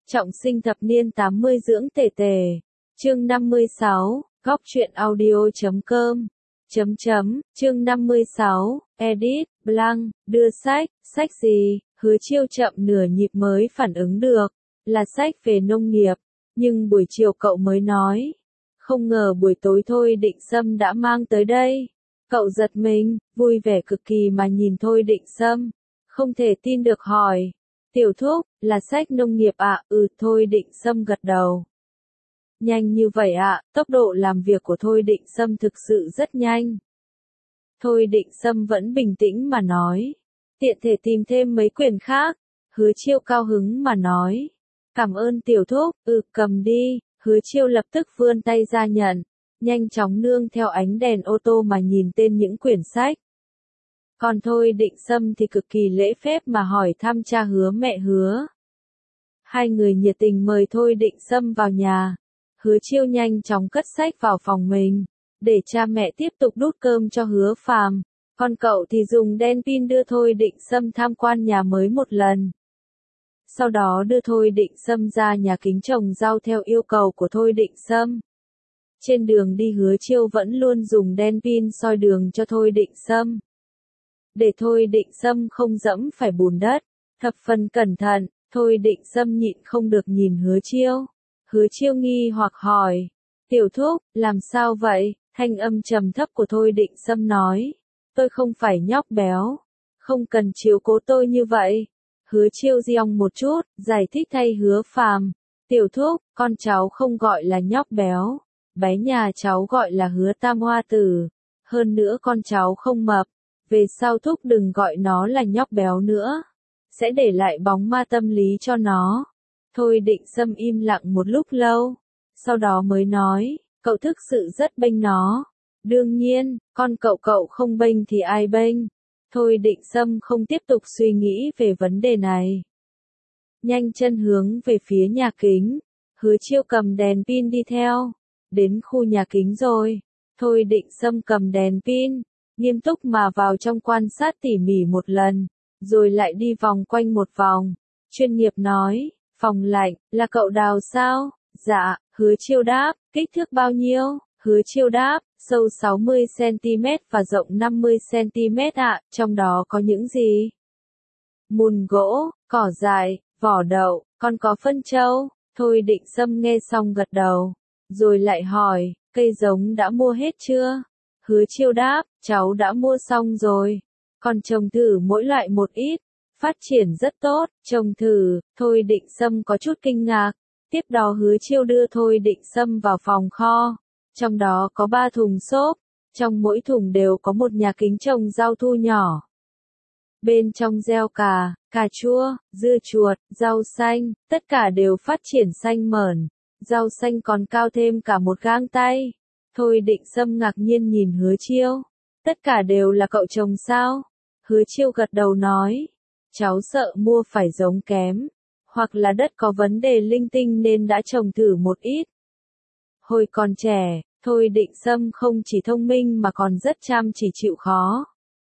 Trọng sinh thập niên 80 dưỡng tề tề. Chương 56, góc truyện audio.com. Chương 56, edit, blank, đưa sách, sách gì, Hứa Chiêu chậm nửa nhịp mới phản ứng được, là sách về nông nghiệp, nhưng buổi chiều cậu mới nói. Không ngờ buổi tối Thôi Định Sâm đã mang tới đây. Cậu giật mình, vui vẻ cực kỳ mà nhìn Thôi Định Sâm, không thể tin được hỏi. Tiểu thúc, là sách nông nghiệp ạ? Thôi Định Sâm gật đầu. Nhanh như vậy ạ? Tốc độ làm việc của Thôi Định Sâm thực sự rất nhanh. Thôi Định Sâm vẫn bình tĩnh mà nói. Tiện thể tìm thêm mấy quyển khác. Hứa Chiêu cao hứng mà nói. Cảm ơn tiểu thúc, cầm đi. Hứa Chiêu lập tức vươn tay ra nhận. Nhanh chóng nương theo ánh đèn ô tô mà nhìn tên những quyển sách. Còn Thôi Định Sâm thì cực kỳ lễ phép mà hỏi thăm cha Hứa mẹ Hứa. Hai người nhiệt tình mời Thôi Định Sâm vào nhà. Hứa Chiêu nhanh chóng cất sách vào phòng mình, để cha mẹ tiếp tục đút cơm cho Hứa Phàm. Còn cậu thì dùng đèn pin đưa Thôi Định Sâm tham quan nhà mới một lần. Sau đó đưa Thôi Định Sâm ra nhà kính trồng rau theo yêu cầu của Thôi Định Sâm. Trên đường đi Hứa Chiêu vẫn luôn dùng đèn pin soi đường cho Thôi Định Sâm. Để Thôi Định Sâm không dẫm phải bùn đất, thập phần cẩn thận, Thôi Định Sâm nhịn không được nhìn Hứa Chiêu. Hứa Chiêu nghi hoặc hỏi, tiểu thúc, làm sao vậy? Thanh âm trầm thấp của Thôi Định Sâm nói, tôi không phải nhóc béo, không cần chiếu cố tôi như vậy. Hứa Chiêu giong một chút, giải thích thay Hứa Phàm, tiểu thúc, con cháu không gọi là nhóc béo, bé nhà cháu gọi là Hứa Tam Hoa Tử, hơn nữa con cháu không mập, về sau thúc đừng gọi nó là nhóc béo nữa, sẽ để lại bóng ma tâm lý cho nó. Thôi Định Sâm im lặng một lúc lâu, sau đó mới nói, cậu thực sự rất bênh nó. Đương nhiên, con cậu không bênh thì ai bênh. Thôi Định Sâm không tiếp tục suy nghĩ về vấn đề này. Nhanh chân hướng về phía nhà kính, Hứa Chiêu cầm đèn pin đi theo. Đến khu nhà kính rồi, Thôi Định Sâm cầm đèn pin, nghiêm túc mà vào trong quan sát tỉ mỉ một lần, rồi lại đi vòng quanh một vòng. Chuyên nghiệp nói, phòng lạnh, là cậu đào sao? Dạ, Hứa Chiêu đáp, kích thước bao nhiêu? Hứa Chiêu đáp, sâu 60cm và rộng 50cm ạ, trong đó có những gì? Mùn gỗ, cỏ dại, vỏ đậu, còn có phân trâu. Thôi Định Sâm nghe xong gật đầu, rồi lại hỏi, cây giống đã mua hết chưa? Hứa Chiêu đáp, cháu đã mua xong rồi, còn trồng thử mỗi loại một ít. Phát triển rất tốt, trồng thử. Thôi Định Sâm có chút kinh ngạc. Tiếp đó Hứa Chiêu đưa Thôi Định Sâm vào phòng kho. Trong đó có 3 thùng xốp, trong mỗi thùng đều có một nhà kính trồng rau thu nhỏ. Bên trong gieo cà chua, dưa chuột, rau xanh, tất cả đều phát triển xanh mởn. Rau xanh còn cao thêm cả một gang tay. Thôi Định Sâm ngạc nhiên nhìn Hứa Chiêu. Tất cả đều là cậu trồng sao? Hứa Chiêu gật đầu nói. Cháu sợ mua phải giống kém, hoặc là đất có vấn đề linh tinh nên đã trồng thử một ít. Hồi còn trẻ, Thôi Định Sâm không chỉ thông minh mà còn rất chăm chỉ chịu khó.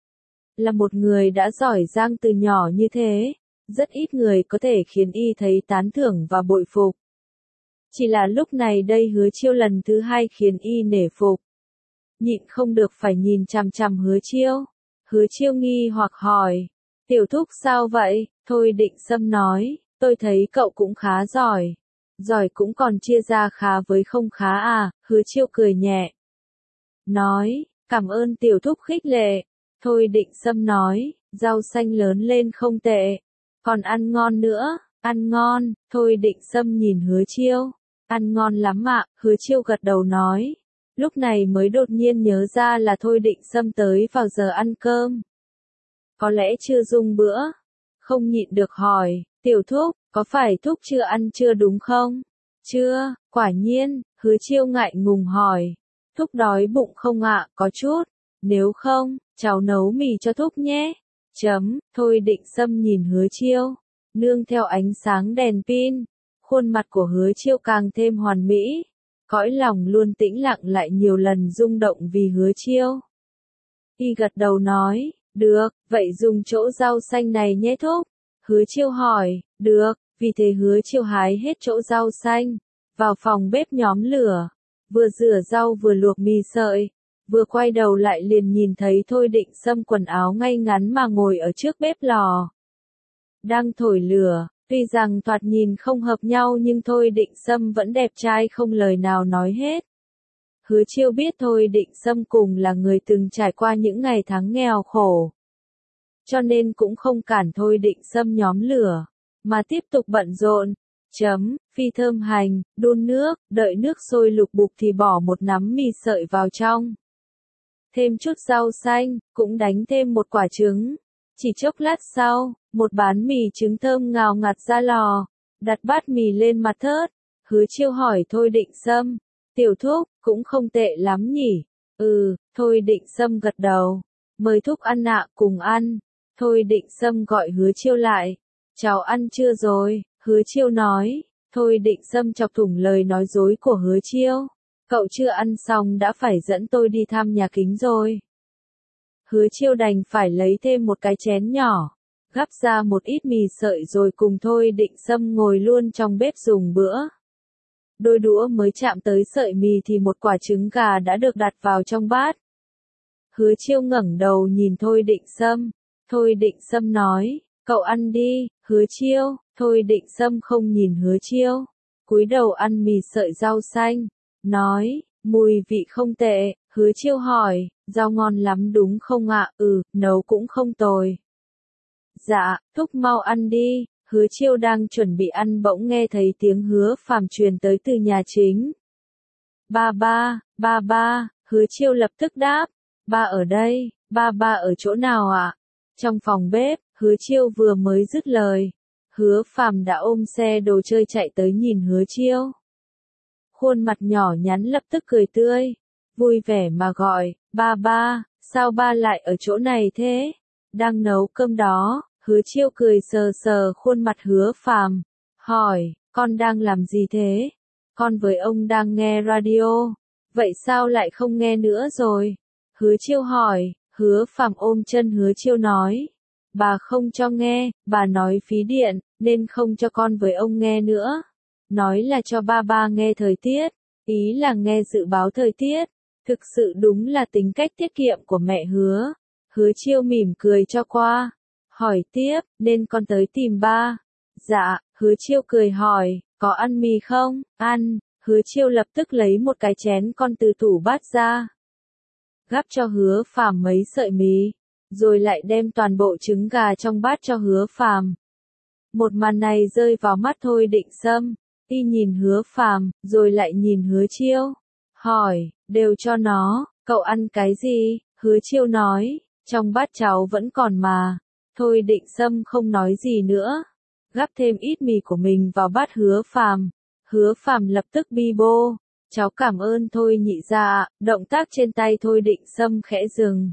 Là một người đã giỏi giang từ nhỏ như thế, rất ít người có thể khiến y thấy tán thưởng và bội phục. Chỉ là lúc này đây Hứa Chiêu lần thứ hai khiến y nể phục. Nhịn không được phải nhìn chằm chằm Hứa Chiêu. Hứa Chiêu nghi hoặc hỏi, tiểu thúc sao vậy? Thôi Định Sâm nói, tôi thấy cậu cũng khá giỏi. Giỏi cũng còn chia ra khá với không khá à? Hứa Chiêu cười nhẹ. Nói, cảm ơn tiểu thúc khích lệ. Thôi Định Sâm nói, rau xanh lớn lên không tệ. Còn ăn ngon nữa, ăn ngon. Thôi Định Sâm nhìn Hứa Chiêu. Ăn ngon lắm ạ, Hứa Chiêu gật đầu nói. Lúc này mới đột nhiên nhớ ra là Thôi Định Sâm tới vào giờ ăn cơm. Có lẽ chưa dùng bữa. Không nhịn được hỏi, tiểu thúc, có phải thúc chưa ăn chưa đúng không? Chưa, quả nhiên. Hứa Chiêu ngại ngùng hỏi. Thúc đói bụng không ạ? Có chút. Nếu không, cháu nấu mì cho thúc nhé. Thôi Định Sâm nhìn Hứa Chiêu. Nương theo ánh sáng đèn pin, khuôn mặt của Hứa Chiêu càng thêm hoàn mỹ. Cõi lòng luôn tĩnh lặng lại nhiều lần rung động vì Hứa Chiêu. Y gật đầu nói, được, vậy dùng chỗ rau xanh này nhé thúc. Hứa Chiêu hỏi, được, vì thế Hứa Chiêu hái hết chỗ rau xanh, vào phòng bếp nhóm lửa, vừa rửa rau vừa luộc mì sợi, vừa quay đầu lại liền nhìn thấy Thôi Định Sâm quần áo ngay ngắn mà ngồi ở trước bếp lò, đang thổi lửa. Tuy rằng thoạt nhìn không hợp nhau nhưng Thôi Định Sâm vẫn đẹp trai không lời nào nói hết. Hứa Chiêu biết Thôi Định Sâm cùng là người từng trải qua những ngày tháng nghèo khổ, cho nên cũng không cản Thôi Định Sâm nhóm lửa, mà tiếp tục bận rộn. Phi thơm hành, đun nước, đợi nước sôi lục bục thì bỏ một nắm mì sợi vào trong. Thêm chút rau xanh, cũng đánh thêm một quả trứng. Chỉ chốc lát sau, một bán mì trứng thơm ngào ngạt ra lò, đặt bát mì lên mặt thớt. Hứa Chiêu hỏi Thôi Định Sâm, tiểu thúc, cũng không tệ lắm nhỉ? Thôi Định Sâm gật đầu, mời thúc ăn ạ, cùng ăn. Thôi Định Sâm gọi Hứa Chiêu lại, cháu ăn chưa rồi? Hứa Chiêu nói. Thôi Định Sâm chọc thủng lời nói dối của Hứa Chiêu, cậu chưa ăn xong đã phải dẫn tôi đi thăm nhà kính rồi. Hứa Chiêu đành phải lấy thêm một cái chén nhỏ, gắp ra một ít mì sợi rồi cùng Thôi Định Sâm ngồi luôn trong bếp dùng bữa. Đôi đũa mới chạm tới sợi mì thì một quả trứng gà đã được đặt vào trong bát. Hứa Chiêu ngẩng đầu nhìn Thôi Định Sâm. Thôi Định Sâm nói, cậu ăn đi. Hứa Chiêu. Thôi Định Sâm không nhìn Hứa Chiêu, cúi đầu ăn mì sợi rau xanh, nói, mùi vị không tệ. Hứa Chiêu hỏi, rau ngon lắm đúng không ạ? Nấu cũng không tồi. Dạ, thúc mau ăn đi. Hứa Chiêu đang chuẩn bị ăn bỗng nghe thấy tiếng Hứa Phàm truyền tới từ nhà chính. Ba ba, Hứa Chiêu lập tức đáp, ba ở đây. Ba ở chỗ nào ạ? Trong phòng bếp. Hứa Chiêu vừa mới dứt lời, Hứa Phàm đã ôm xe đồ chơi chạy tới nhìn Hứa Chiêu. Khuôn mặt nhỏ nhắn lập tức cười tươi, vui vẻ mà gọi, ba, sao ba lại ở chỗ này thế? Đang nấu cơm đó. Hứa Chiêu cười sờ sờ khuôn mặt Hứa Phàm, hỏi, con đang làm gì thế? Con với ông đang nghe radio, vậy sao lại không nghe nữa rồi? Hứa Chiêu hỏi. Hứa Phàm ôm chân Hứa Chiêu nói, bà không cho nghe, bà nói phí điện, nên không cho con với ông nghe nữa. Nói là cho ba nghe thời tiết, ý là nghe dự báo thời tiết. Thực sự đúng là tính cách tiết kiệm của mẹ Hứa. Hứa Chiêu mỉm cười cho qua, hỏi tiếp, nên con tới tìm ba. Dạ. Hứa Chiêu cười hỏi, có ăn mì không? Ăn. Hứa Chiêu lập tức lấy một cái chén con từ tủ bát ra, gắp cho Hứa Phàm mấy sợi mì, rồi lại đem toàn bộ trứng gà trong bát cho Hứa Phàm. Một màn này rơi vào mắt Thôi Định Sâm, y nhìn Hứa Phàm, rồi lại nhìn Hứa Chiêu, hỏi, đều cho nó, cậu ăn cái gì? Hứa Chiêu nói, trong bát cháu vẫn còn mà. Thôi Định Sâm không nói gì nữa, gắp thêm ít mì của mình vào bát Hứa Phàm. Hứa Phàm lập tức bi bô, cháu cảm ơn Thôi nhị gia ạ. Động tác trên tay Thôi Định Sâm khẽ dừng,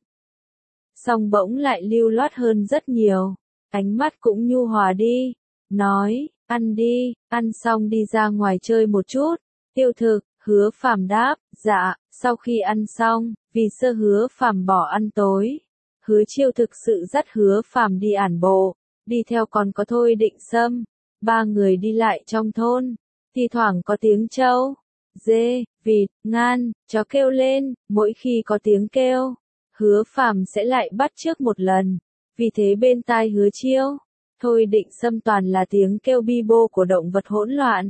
xong bỗng lại lưu loát hơn rất nhiều, ánh mắt cũng nhu hòa đi, nói, ăn đi, ăn xong đi ra ngoài chơi một chút. Tiêu thực. Hứa Phàm đáp, dạ. Sau khi ăn xong, vì sợ Hứa Phàm bỏ ăn tối, Hứa Chiêu thực sự dắt Hứa Phàm đi ản bộ, đi theo còn có Thôi Định Sâm. Ba người đi lại trong thôn, thi thoảng có tiếng trâu, dê, vịt, ngan, chó kêu lên. Mỗi khi có tiếng kêu, Hứa Phàm sẽ lại bắt chước một lần. Vì thế bên tai Hứa Chiêu, Thôi Định Sâm toàn là tiếng kêu bi bô của động vật hỗn loạn.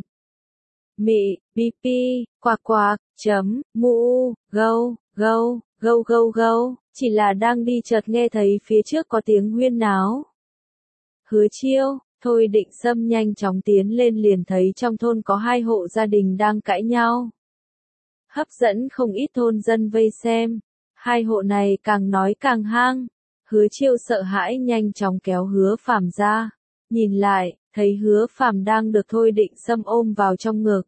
Mị, bi pi, quạc quạc, mu, gâu, gâu, gâu gâu gâu, chỉ là đang đi chợt nghe thấy phía trước có tiếng huyên náo. Hứa Chiêu. Thôi Định Sâm nhanh chóng tiến lên liền thấy trong thôn có hai hộ gia đình đang cãi nhau, hấp dẫn không ít thôn dân vây xem. Hai hộ này càng nói càng hang. Hứa Chiêu sợ hãi nhanh chóng kéo Hứa Phàm ra, nhìn lại, thấy Hứa Phàm đang được Thôi Định Sâm ôm vào trong ngực.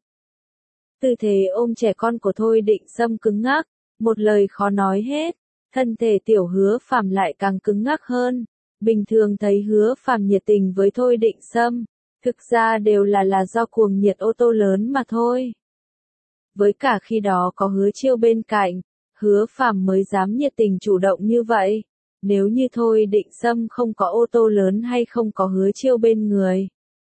Tư thế ôm trẻ con của Thôi Định Sâm cứng ngắc, một lời khó nói hết. Thân thể tiểu Hứa Phàm lại càng cứng ngắc hơn. Bình thường thấy Hứa Phàm nhiệt tình với Thôi Định Sâm, thực ra đều là do cuồng nhiệt ô tô lớn mà thôi. Với cả khi đó có Hứa Chiêu bên cạnh, Hứa Phàm mới dám nhiệt tình chủ động như vậy. Nếu như Thôi Định Sâm không có ô tô lớn hay không có Hứa Chiêu bên người,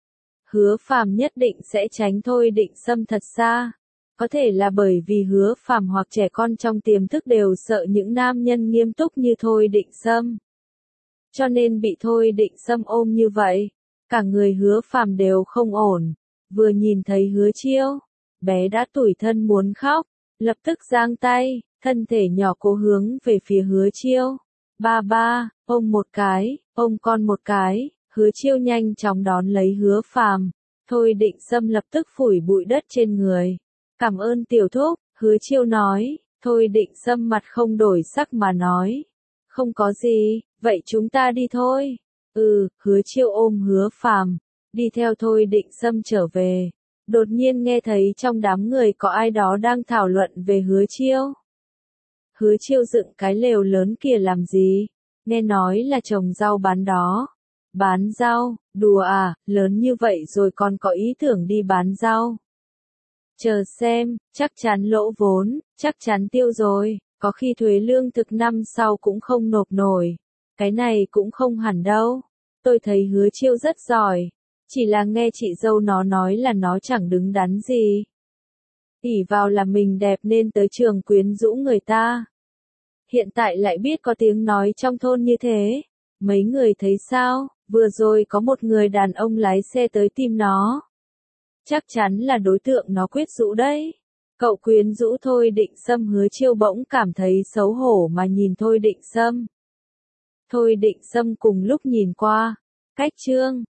Hứa Phàm nhất định sẽ tránh Thôi Định Sâm thật xa. Có thể là bởi vì Hứa Phàm hoặc trẻ con trong tiềm thức đều sợ những nam nhân nghiêm túc như Thôi Định Sâm. Cho nên bị Thôi Định Sâm ôm như vậy, cả người Hứa Phàm đều không ổn. Vừa nhìn thấy Hứa Chiêu, bé đã tủi thân muốn khóc, lập tức giang tay, thân thể nhỏ cố hướng về phía Hứa Chiêu. Ba ba, ôm một cái, ôm con một cái. Hứa Chiêu nhanh chóng đón lấy Hứa Phàm. Thôi Định Sâm lập tức phủi bụi đất trên người. Cảm ơn tiểu thúc, Hứa Chiêu nói. Thôi Định Sâm mặt không đổi sắc mà nói. Không có gì, vậy chúng ta đi thôi. Hứa Chiêu ôm Hứa Phàm, đi theo Thôi Định Sâm trở về. Đột nhiên nghe thấy trong đám người có ai đó đang thảo luận về Hứa Chiêu. Hứa Chiêu dựng cái lều lớn kia làm gì? Nghe nói là trồng rau bán đó. Bán rau, đùa à, lớn như vậy rồi còn có ý tưởng đi bán rau. Chờ xem, chắc chắn lỗ vốn, chắc chắn tiêu rồi, có khi thuế lương thực năm sau cũng không nộp nổi. Cái này cũng không hẳn đâu. Tôi thấy Hứa Chiêu rất giỏi, chỉ là nghe chị dâu nó nói là nó chẳng đứng đắn gì. ỷ vào là mình đẹp nên tới trường quyến rũ người ta. Hiện tại lại biết có tiếng nói trong thôn như thế. Mấy người thấy sao? Vừa rồi có một người đàn ông lái xe tới tìm nó. Chắc chắn là đối tượng nó quyết rũ đấy. Cậu quyến rũ Thôi Định Sâm. Hứa Chiêu bỗng cảm thấy xấu hổ mà nhìn Thôi Định Sâm. Thôi Định Sâm cùng lúc nhìn qua. Cách chương